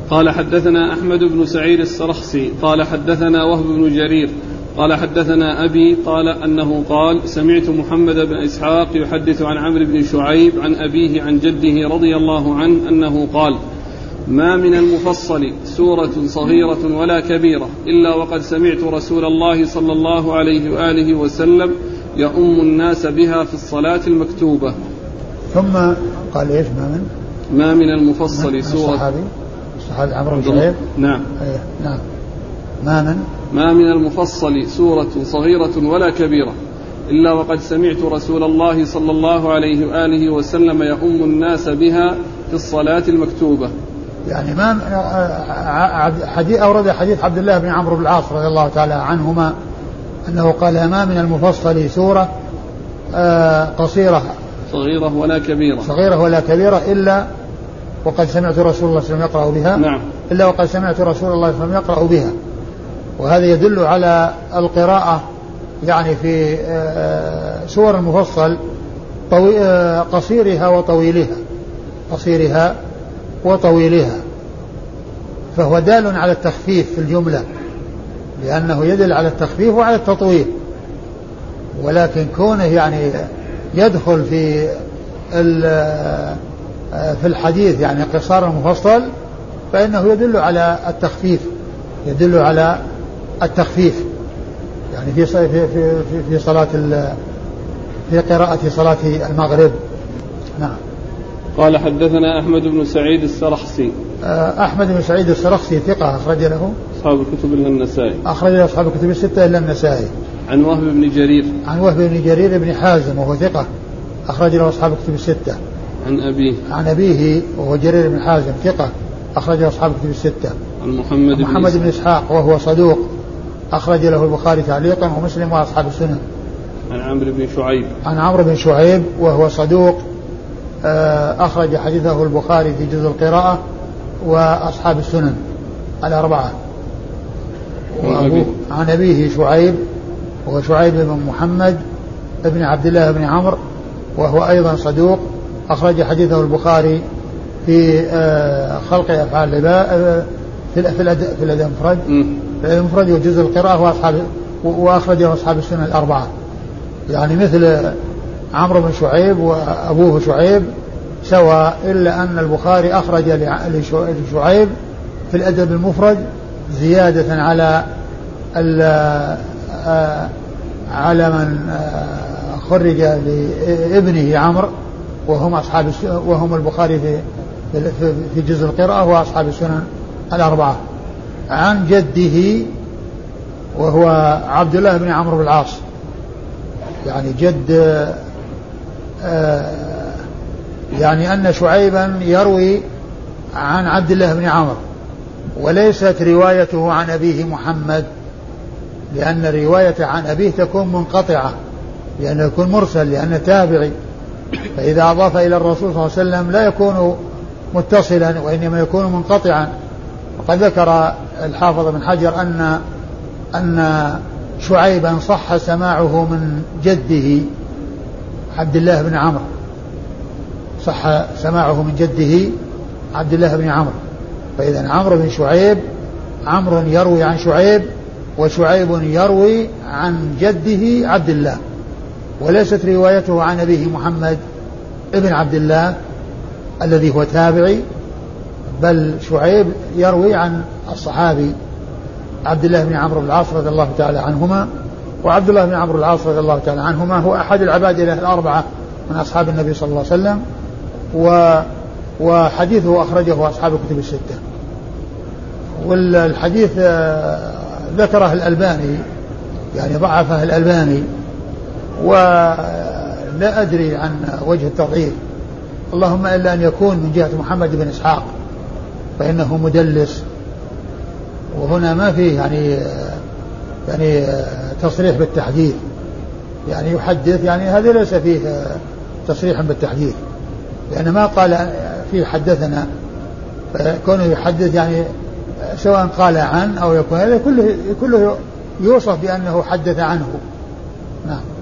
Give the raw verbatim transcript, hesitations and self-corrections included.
قال حدثنا أحمد بن سعيد السرخسي قال حدثنا وهب بن جرير قال حدثنا أبي قال أنه قال سمعت محمد بن إسحاق يحدث عن عمرو بن شعيب عن أبيه عن جده رضي الله عنه أنه قال ما من المفصل سورة صغيرة ولا كبيرة إلا وقد سمعت رسول الله صلى الله عليه وآله وسلم يؤم الناس بها في الصلاة المكتوبة. ثم قال إيش ما من ما من المفصل من سورة الصحابي الصحابي عمرو بن شعيب نعم أيه نعم ما من ما من المفصل سورة صغيرة ولا كبيرة إلا وقد سمعت رسول الله صلى الله عليه وآله وسلم يؤم الناس بها في الصلاة المكتوبة. يعني ما حديث أورد حديث عبد الله بن عمرو بن العاص رضي الله تعالى عنهما أنه قال ما من المفصل سورة قصيرة صغيرة ولا كبيرة صغيرة ولا كبيرة إلا وقد سمعت رسول الله صلى الله عليه وسلم يقرأ بها. نعم. إلا وقد سمعت رسول الله صلى الله عليه وسلم يقرأ بها. وهذا يدل على القراءة يعني في سور المفصل قصيرها وطويلها قصيرها وطويلها فهو دال على التخفيف في الجملة لأنه يدل على التخفيف وعلى التطويل ولكن كونه يعني يدخل في في الحديث يعني قصار المفصل فإنه يدل على التخفيف يدل على التخفيف يعني في في في في صلاة في قراءة صلاة المغرب. نعم. قال حدثنا أحمد بن سعيد السرخسي. أحمد بن سعيد السرخسي ثقة أخرج له أصحاب الكتب إلا النسائي. أخرج له أصحاب الكتب الستة إلا النسائي. عن وهب بن جرير. عن وهب بن جرير بن حازم وهو ثقة أخرج له أصحاب الكتب الستة. عن أبيه. عن أبيه وهو جرير بن حازم ثقة أخرج له أصحاب الكتب الستة. عن محمد, محمد بن, بن إسحاق وهو صدوق أخرج له البخاري تعليقا ومسلم وأصحاب السنن. عن عمرو بن شعيب. عن عمرو بن شعيب وهو صدوق أخرج حديثه البخاري في جزء القراءة وأصحاب السنن الأربعة. عن أبيه شعيب وهو شعيب بن محمد ابن عبد الله بن عمرو وهو أيضا صدوق أخرج حديثه البخاري في خلق أفعال العباد في في الأدب المفرد المفرد وجزء القراءة وأصحاب وأخرجه أصحاب السنن الأربعة يعني مثل عمرو بن شعيب وأبوه شعيب سواء إلا أن البخاري أخرج لشعيب في الأدب المفرد زيادة على على من خرج لابنه عمرو وهم أصحاب وهم البخاري في في جزء القراءة وأصحاب السنن الأربعة. عن جده وهو عبد الله بن عمرو بن العاص يعني جد يعني أن شعيبا يروي عن عبد الله بن عمرو وليست روايته عن أبيه محمد لأن الرواية عن أبيه تكون منقطعة لأنه يكون مرسل لأنه تابعي فإذا أضاف إلى الرسول صلى الله عليه وسلم لا يكون متصلا وإنما يكون منقطعا. وقد ذكر الحافظ بن حجر أن أن شعيبا صح سماعه من جده عبد الله بن عمرو صح سماعه من جده عبد الله بن عمرو فإذا عمرو بن شعيب عمرو يروي عن شعيب وشعيب يروي عن جده عبد الله وليست روايته عن أبيه محمد ابن عبد الله الذي هو تابعي بل شعيب يروي عن الصحابي عبد الله بن عمرو بن العاص رضي الله تعالى عنهما وعبد الله بن عمرو بن العاص رضي الله تعالى عنهما هو أحد العباد الأربعة من أصحاب النبي صلى الله عليه وسلم و وحديثه أخرجه أصحاب الكتب الستة. والحديث ذكره الألباني يعني ضعفه الألباني ولا أدري عن وجه التضعيف اللهم إلا أن يكون من جهة محمد بن إسحاق فإنه مدلس وهنا ما فيه يعني يعني تصريح بالتحديث يعني يحدث يعني هذا ليس فيه تصريح بالتحديث لأن ما قال فيه حدثنا فكونه يحدث يعني سواء قال عن أو يكون هذا كله كله يوصف بأنه حدث عنه. نعم.